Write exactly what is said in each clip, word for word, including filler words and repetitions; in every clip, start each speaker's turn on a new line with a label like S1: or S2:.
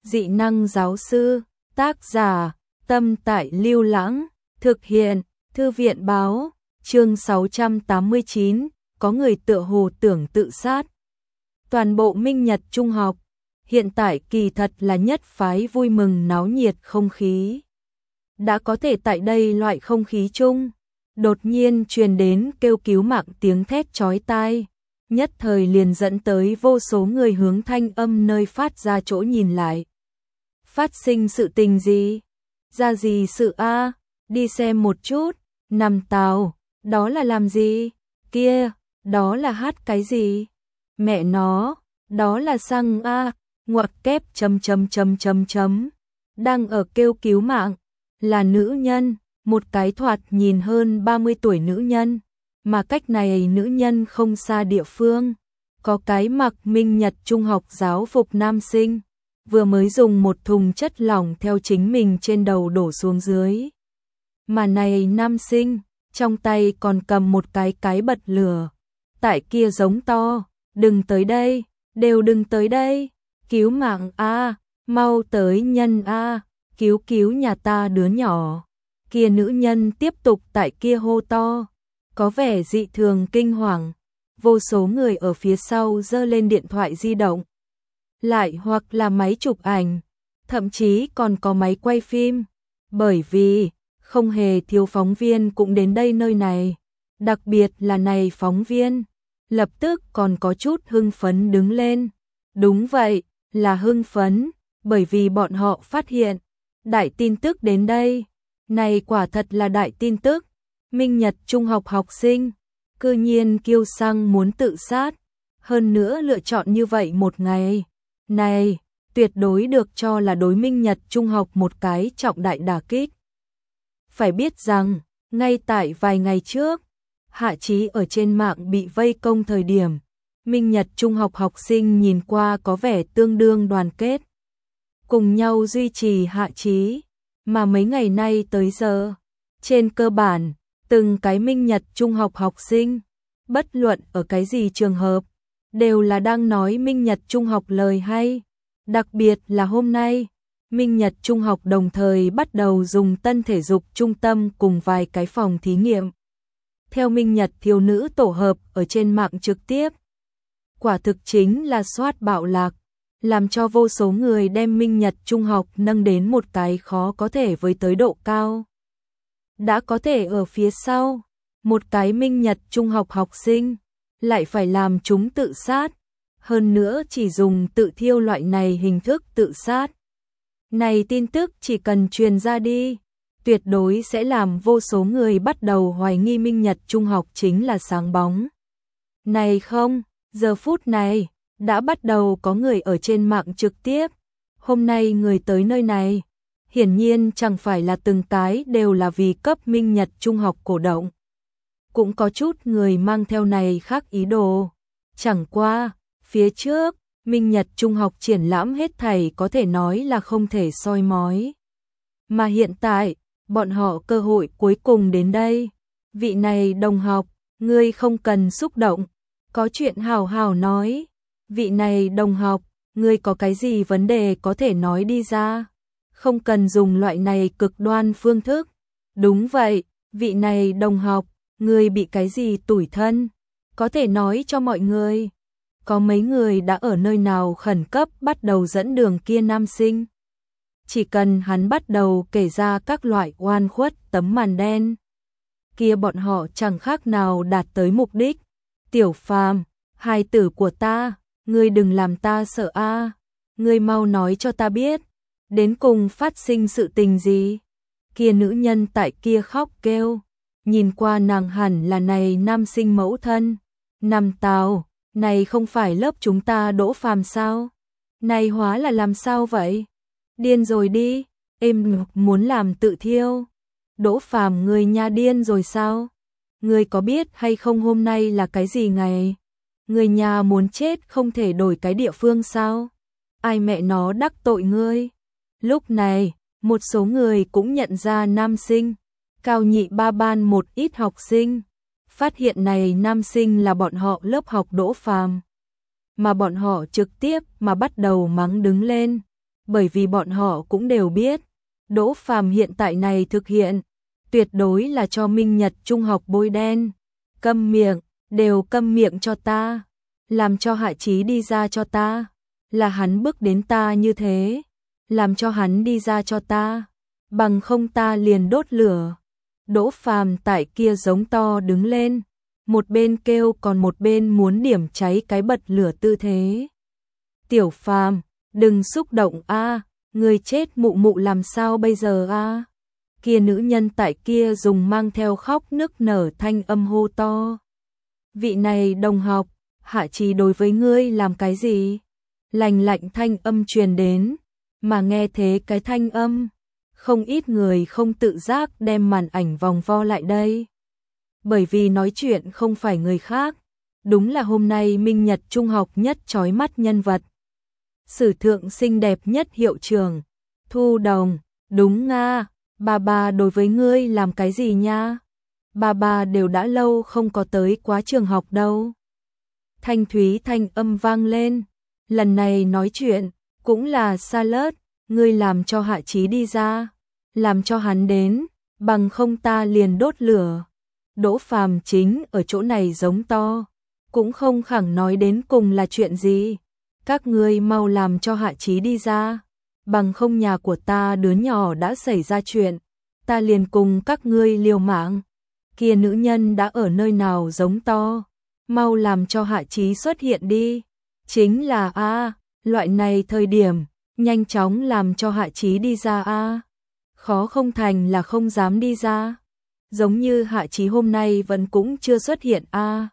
S1: Dị năng giáo sư, tác giả, Tâm Tại Lưu Lãng, thực hiện, Thư viện báo, chương sáu trăm tám mươi chín, có người tựa hồ tưởng tự sát. Toàn bộ Minh Nhật Trung học, hiện tại kỳ thật là nhất phái vui mừng náo nhiệt không khí. Đã có thể tại đây loại không khí chung, đột nhiên truyền đến kêu cứu mạng tiếng thét chói tai, nhất thời liền dẫn tới vô số người hướng thanh âm nơi phát ra chỗ nhìn lại. Phát sinh sự tình gì? Ra gì sự a? Đi xem một chút. Nằm tàu, đó là làm gì? Kia, đó là hát cái gì? Mẹ nó, đó là xăng a, ngoặc kép chấm chấm chấm chấm chấm. Đang ở kêu cứu mạng, là nữ nhân, một cái thoạt nhìn hơn ba mươi tuổi nữ nhân, mà cách này nữ nhân không xa địa phương, có cái mặc Minh Nhật Trung học giáo phục nam sinh, vừa mới dùng một thùng chất lỏng theo chính mình trên đầu đổ xuống dưới. Mà này nam sinh, trong tay còn cầm một cái cái bật lửa, tại kia giống to, đừng tới đây, đều đừng tới đây, cứu mạng a, mau tới nhân a, cứu cứu nhà ta đứa nhỏ. Kia nữ nhân tiếp tục tại kia hô to, có vẻ dị thường kinh hoàng, vô số người ở phía sau giơ lên điện thoại di động, lại hoặc là máy chụp ảnh, thậm chí còn có máy quay phim, bởi vì không hề thiếu phóng viên cũng đến đây nơi này, đặc biệt là này phóng viên, lập tức còn có chút hưng phấn đứng lên. Đúng vậy, là hưng phấn, bởi vì bọn họ phát hiện, đại tin tức đến đây, này quả thật là đại tin tức, Minh Nhật Trung học học sinh, cư nhiên kiêu xăng muốn tự sát, hơn nữa lựa chọn như vậy một ngày, này, tuyệt đối được cho là đối Minh Nhật Trung học một cái trọng đại đả kích. Phải biết rằng, ngay tại vài ngày trước, Hạ Chí ở trên mạng bị vây công thời điểm, Minh Nhật Trung học học sinh nhìn qua có vẻ tương đương đoàn kết, cùng nhau duy trì Hạ Chí, mà mấy ngày nay tới giờ, trên cơ bản, từng cái Minh Nhật Trung học học sinh, bất luận ở cái gì trường hợp, đều là đang nói Minh Nhật Trung học lời hay, đặc biệt là hôm nay, Minh Nhật Trung học đồng thời bắt đầu dùng tân thể dục trung tâm cùng vài cái phòng thí nghiệm. Theo Minh Nhật thiếu nữ tổ hợp ở trên mạng trực tiếp, quả thực chính là soát bạo lạc, làm cho vô số người đem Minh Nhật Trung học nâng đến một cái khó có thể với tới độ cao. Đã có thể ở phía sau, một cái Minh Nhật Trung học học sinh, lại phải làm chúng tự sát, hơn nữa chỉ dùng tự thiêu loại này hình thức tự sát. Này tin tức chỉ cần truyền ra đi, tuyệt đối sẽ làm vô số người bắt đầu hoài nghi Minh Nhật Trung học chính là sáng bóng. Này không, giờ phút này, đã bắt đầu có người ở trên mạng trực tiếp, hôm nay người tới nơi này, hiển nhiên chẳng phải là từng cái đều là vì cấp Minh Nhật Trung học cổ động. Cũng có chút người mang theo này khác ý đồ, chẳng qua, phía trước, Minh Nhật Trung học triển lãm hết thảy có thể nói là không thể soi mói. Mà hiện tại, bọn họ cơ hội cuối cùng đến đây. Vị này đồng học, ngươi không cần xúc động, có chuyện hào hào nói. Vị này đồng học, ngươi có cái gì vấn đề có thể nói đi ra. Không cần dùng loại này cực đoan phương thức. Đúng vậy, vị này đồng học, ngươi bị cái gì tủi thân, có thể nói cho mọi người. Có mấy người đã ở nơi nào khẩn cấp bắt đầu dẫn đường kia nam sinh. Chỉ cần hắn bắt đầu kể ra các loại oan khuất tấm màn đen, kia bọn họ chẳng khác nào đạt tới mục đích. Tiểu Phàm, hài tử của ta, ngươi đừng làm ta sợ a, ngươi mau nói cho ta biết, đến cùng phát sinh sự tình gì. Kia nữ nhân tại kia khóc kêu, nhìn qua nàng hẳn là này nam sinh mẫu thân. Nằm tào, này không phải lớp chúng ta Đỗ Phàm sao? Này hóa là làm sao vậy? Điên rồi đi, em muốn làm tự thiêu. Đỗ Phàm người nhà điên rồi sao? Người có biết hay không hôm nay là cái gì ngày? Người nhà muốn chết không thể đổi cái địa phương sao? Ai mẹ nó đắc tội ngươi? Lúc này, một số người cũng nhận ra nam sinh, cao nhị ba ban một ít học sinh. Phát hiện này nam sinh là bọn họ lớp học Đỗ Phàm, mà bọn họ trực tiếp mà bắt đầu mắng đứng lên. bởi vì bọn họ cũng đều biết, Đỗ Phàm hiện tại này thực hiện, tuyệt đối là cho Minh Nhật Trung học bôi đen. Câm miệng, đều câm miệng cho ta, làm cho Hạ Chí đi ra cho ta, là hắn bức đến ta như thế, làm cho hắn đi ra cho ta, bằng không ta liền đốt lửa. Đỗ Phàm tại kia giống to đứng lên, một bên kêu còn một bên muốn điểm cháy cái bật lửa tư thế. Tiểu Phàm, đừng xúc động a, người chết mụ mụ làm sao bây giờ a? Kia nữ nhân tại kia dùng mang theo khóc nức nở thanh âm hô to. Vị này đồng học, Hạ Chí đối với ngươi làm cái gì? Lành lạnh thanh âm truyền đến, mà nghe thế cái thanh âm, không ít người không tự giác đem màn ảnh vòng vo lại đây. Bởi vì nói chuyện không phải người khác, đúng là hôm nay Minh Nhật Trung học nhất chói mắt nhân vật. Sử thượng xinh đẹp nhất hiệu trưởng, Thu Đồng, đúng nga, bà bà đối với ngươi làm cái gì nha? Bà bà đều đã lâu không có tới quá trường học đâu. Thanh thúy thanh âm vang lên, lần này nói chuyện, cũng là xa lớt, ngươi làm cho Hạ Chí đi ra, làm cho hắn đến, bằng không ta liền đốt lửa. Đỗ Phàm chính ở chỗ này giống to, cũng không khẳng nói đến cùng là chuyện gì. Các ngươi mau làm cho Hạ Chí đi ra, bằng không nhà của ta đứa nhỏ đã xảy ra chuyện, ta liền cùng các ngươi liều mạng. Kia nữ nhân đã ở nơi nào giống to, mau làm cho Hạ Chí xuất hiện đi. Chính là a, loại này thời điểm, nhanh chóng làm cho Hạ Chí đi ra a. Khó không thành là không dám đi ra. Giống như Hạ Chí hôm nay vẫn cũng chưa xuất hiện a.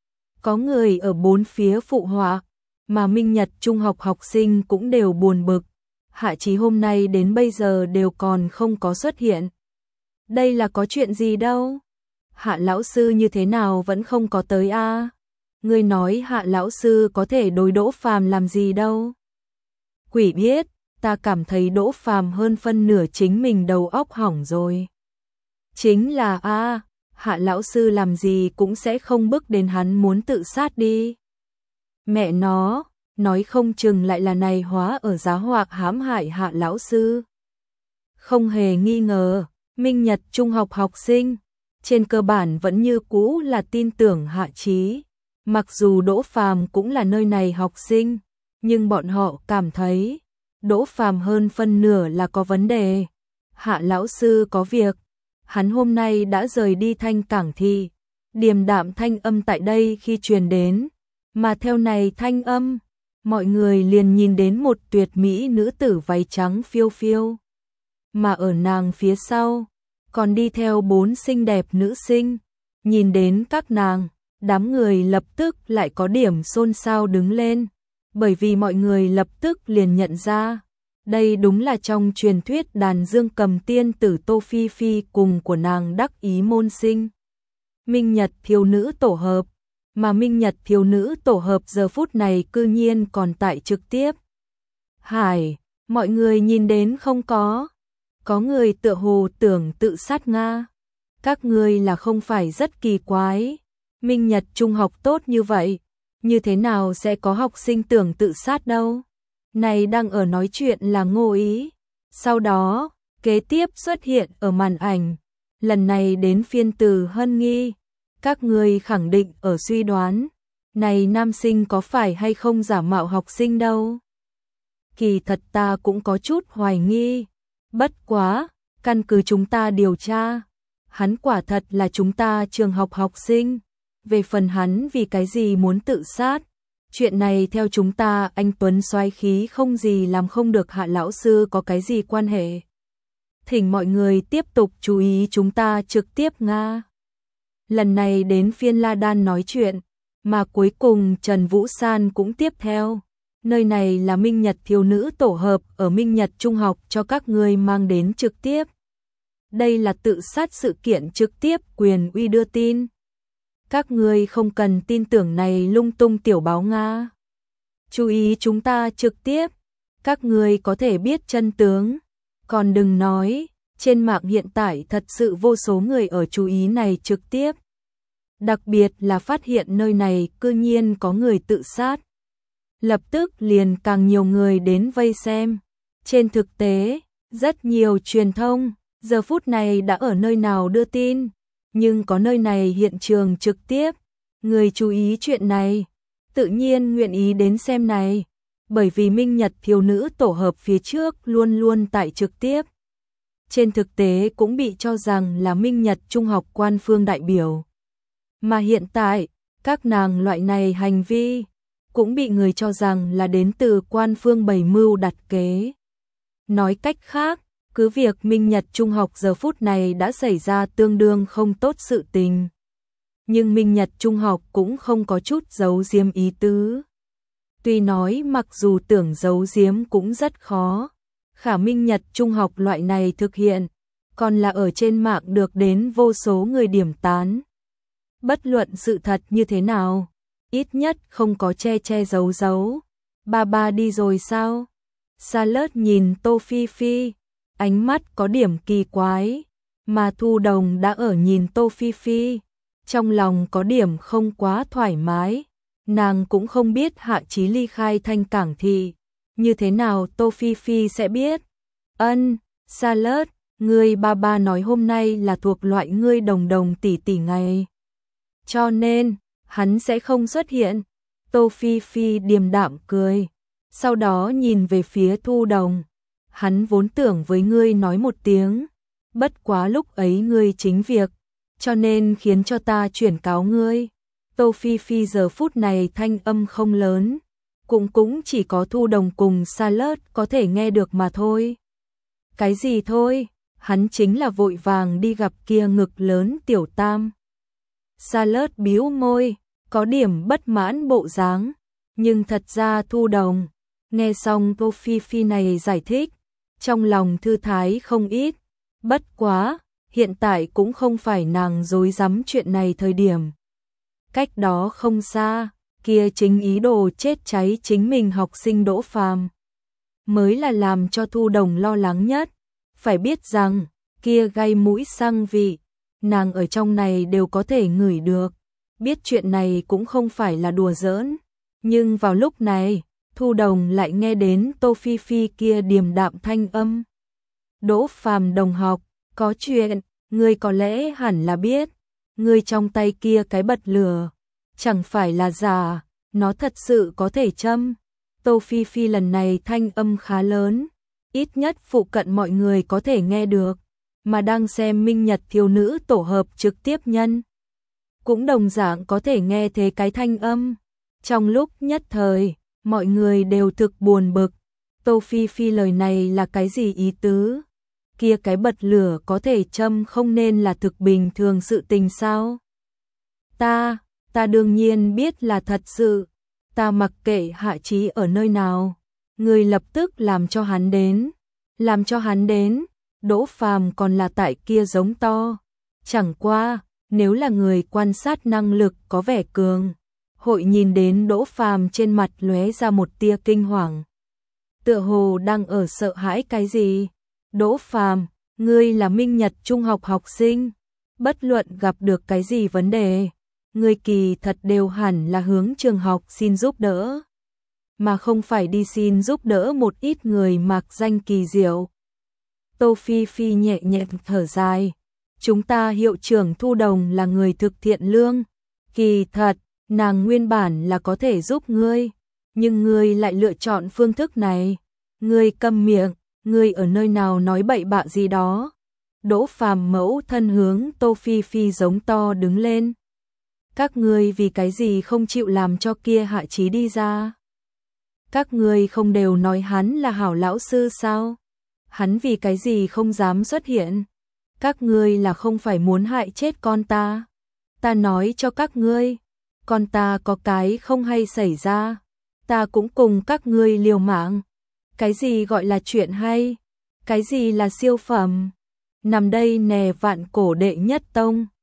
S1: Có người ở bốn phía phụ họa, mà Minh Nhật Trung học học sinh cũng đều buồn bực. Hạ Chí hôm nay đến bây giờ đều còn không có xuất hiện. Đây là có chuyện gì đâu? Hạ lão sư như thế nào vẫn không có tới a? Ngươi nói Hạ lão sư có thể đối Đỗ Phàm làm gì đâu? Quỷ biết, ta cảm thấy Đỗ Phàm hơn phân nửa chính mình đầu óc hỏng rồi. Chính là a, Hạ lão sư làm gì cũng sẽ không bức đến hắn muốn tự sát đi. Mẹ nó, nói không chừng lại là này hóa ở giá hoặc hãm hại Hạ lão sư. Không hề nghi ngờ, Minh Nhật Trung học học sinh, trên cơ bản vẫn như cũ là tin tưởng Hạ Chí. Mặc dù Đỗ Phàm cũng là nơi này học sinh, nhưng bọn họ cảm thấy Đỗ Phàm hơn phân nửa là có vấn đề. Hạ lão sư có việc, hắn hôm nay đã rời đi Thanh Cảng thị. Điềm đạm thanh âm tại đây khi truyền đến, mà theo này thanh âm, mọi người liền nhìn đến một tuyệt mỹ nữ tử váy trắng phiêu phiêu. Mà ở nàng phía sau, còn đi theo bốn xinh đẹp nữ sinh. Nhìn đến các nàng, đám người lập tức lại có điểm xôn xao đứng lên, bởi vì mọi người lập tức liền nhận ra, đây đúng là trong truyền thuyết đàn dương cầm tiên tử Tô Phi Phi cùng của nàng đắc ý môn sinh. Minh Nhật thiếu nữ tổ hợp, mà Minh Nhật thiếu nữ tổ hợp giờ phút này cư nhiên còn tại trực tiếp. Hải, mọi người nhìn đến không có? Có người tựa hồ tưởng tự sát nga. Các ngươi là không phải rất kỳ quái. Minh Nhật Trung học tốt như vậy, như thế nào sẽ có học sinh tưởng tự sát đâu? Này đang ở nói chuyện là Ngô Ý. Sau đó, kế tiếp xuất hiện ở màn ảnh, lần này đến phiên Từ Hân Nghi. Các ngươi khẳng định ở suy đoán, này nam sinh có phải hay không giả mạo học sinh đâu? Kỳ thật ta cũng có chút hoài nghi, bất quá, căn cứ chúng ta điều tra, hắn quả thật là chúng ta trường học học sinh. Về phần hắn vì cái gì muốn tự sát, chuyện này theo chúng ta anh Tuấn soái khí không gì làm không được Hạ lão sư có cái gì quan hệ. Thỉnh mọi người tiếp tục chú ý chúng ta trực tiếp nga. Lần này đến phiên La Đan nói chuyện, mà cuối cùng Trần Vũ San cũng tiếp theo. Nơi này là Minh Nhật thiếu nữ tổ hợp ở Minh Nhật Trung học cho các ngươi mang đến trực tiếp. Đây là tự sát sự kiện trực tiếp quyền uy đưa tin. Các ngươi không cần tin tưởng này lung tung tiểu báo Nga. Chú ý chúng ta trực tiếp, các ngươi có thể biết chân tướng. Còn đừng nói, trên mạng hiện tại thật sự vô số người ở chú ý này trực tiếp. Đặc biệt là phát hiện nơi này cư nhiên có người tự sát. Lập tức liền càng nhiều người đến vây xem. Trên thực tế, rất nhiều truyền thông giờ phút này đã ở nơi nào đưa tin, nhưng có nơi này hiện trường trực tiếp, người chú ý chuyện này, tự nhiên nguyện ý đến xem này, bởi vì Minh Nhật thiếu nữ tổ hợp phía trước luôn luôn tại trực tiếp. Trên thực tế cũng bị cho rằng là Minh Nhật Trung học quan phương đại biểu. Mà hiện tại, các nàng loại này hành vi cũng bị người cho rằng là đến từ quan phương bày mưu đặt kế. Nói cách khác, cứ việc Minh Nhật Trung học giờ phút này đã xảy ra tương đương không tốt sự tình. Nhưng Minh Nhật Trung học cũng không có chút giấu giếm ý tứ. Tuy nói mặc dù tưởng giấu giếm cũng rất khó, khả Minh Nhật Trung học loại này thực hiện, còn là ở trên mạng được đến vô số người điểm tán. Bất luận sự thật như thế nào, ít nhất không có che che giấu giấu. Ba ba đi rồi sao? Charlotte nhìn Tô Phi Phi, ánh mắt có điểm kỳ quái, mà Thu Đồng đã ở nhìn Tô Phi Phi, trong lòng có điểm không quá thoải mái, nàng cũng không biết Hạ Chí ly khai Thanh Cảng thị, như thế nào Tô Phi Phi sẽ biết. Ân, Charlotte, ngươi ba ba nói hôm nay là thuộc loại ngươi đồng đồng tỷ tỷ ngày, cho nên hắn sẽ không xuất hiện. Tô Phi Phi điềm đạm cười, sau đó nhìn về phía Thu Đồng. Hắn vốn tưởng với ngươi nói một tiếng, bất quá lúc ấy ngươi chính việc, cho nên khiến cho ta chuyển cáo ngươi. Tô Phi Phi giờ phút này thanh âm không lớn, cũng cũng chỉ có Thu Đồng cùng Charlotte có thể nghe được mà thôi. Cái gì thôi, hắn chính là vội vàng đi gặp kia ngực lớn tiểu tam. Charlotte bĩu môi, có điểm bất mãn bộ dáng, nhưng thật ra Thu Đồng nghe xong Tô Phi Phi này giải thích, trong lòng thư thái không ít. Bất quá, hiện tại cũng không phải nàng dối rắm chuyện này thời điểm. Cách đó không xa, kia chính ý đồ chết cháy chính mình học sinh Đỗ Phàm mới là làm cho Thu Đồng lo lắng nhất. Phải biết rằng, kia gây mũi xăng vị, nàng ở trong này đều có thể ngửi được. Biết chuyện này cũng không phải là đùa giỡn, nhưng vào lúc này, Thu Đồng lại nghe đến Tô Phi Phi kia điềm đạm thanh âm. Đỗ Phàm đồng học, có chuyện, ngươi có lẽ hẳn là biết, ngươi trong tay kia cái bật lửa, chẳng phải là giả, nó thật sự có thể châm. Tô Phi Phi lần này thanh âm khá lớn, ít nhất phụ cận mọi người có thể nghe được, mà đang xem Minh Nhật thiếu nữ tổ hợp trực tiếp nhân. Cũng đồng dạng có thể nghe thấy cái thanh âm. Trong lúc nhất thời, mọi người đều thực buồn bực. Tô Phi Phi lời này là cái gì ý tứ? Kia cái bật lửa có thể châm không nên là thực bình thường sự tình sao? Ta, ta đương nhiên biết là thật sự. Ta mặc kệ Hạ Chí ở nơi nào. Người lập tức làm cho hắn đến. Làm cho hắn đến. Đỗ Phàm còn là tại kia giống to. Chẳng qua, nếu là người quan sát năng lực có vẻ cường, hội nhìn đến Đỗ Phàm trên mặt lóe ra một tia kinh hoàng. Tựa hồ đang ở sợ hãi cái gì? Đỗ Phàm, ngươi là Minh Nhật Trung học học sinh, bất luận gặp được cái gì vấn đề, ngươi kỳ thật đều hẳn là hướng trường học xin giúp đỡ, mà không phải đi xin giúp đỡ một ít người mặc danh kỳ diệu. Tô Phi Phi nhẹ nhẹ thở dài, chúng ta hiệu trưởng Thu Đồng là người thực thiện lương, kỳ thật, nàng nguyên bản là có thể giúp ngươi, nhưng ngươi lại lựa chọn phương thức này, ngươi câm miệng, ngươi ở nơi nào nói bậy bạ gì đó. Đỗ Phàm mẫu thân hướng Tô Phi Phi giống to đứng lên. Các ngươi vì cái gì không chịu làm cho kia Hạ Chí đi ra? Các ngươi không đều nói hắn là hảo lão sư sao? Hắn vì cái gì không dám xuất hiện? Các ngươi là không phải muốn hại chết con ta? Ta nói cho các ngươi, con ta có cái không hay xảy ra, ta cũng cùng các ngươi liều mạng. Cái gì gọi là chuyện hay? Cái gì là siêu phẩm? Nằm đây nè vạn cổ đệ nhất tông.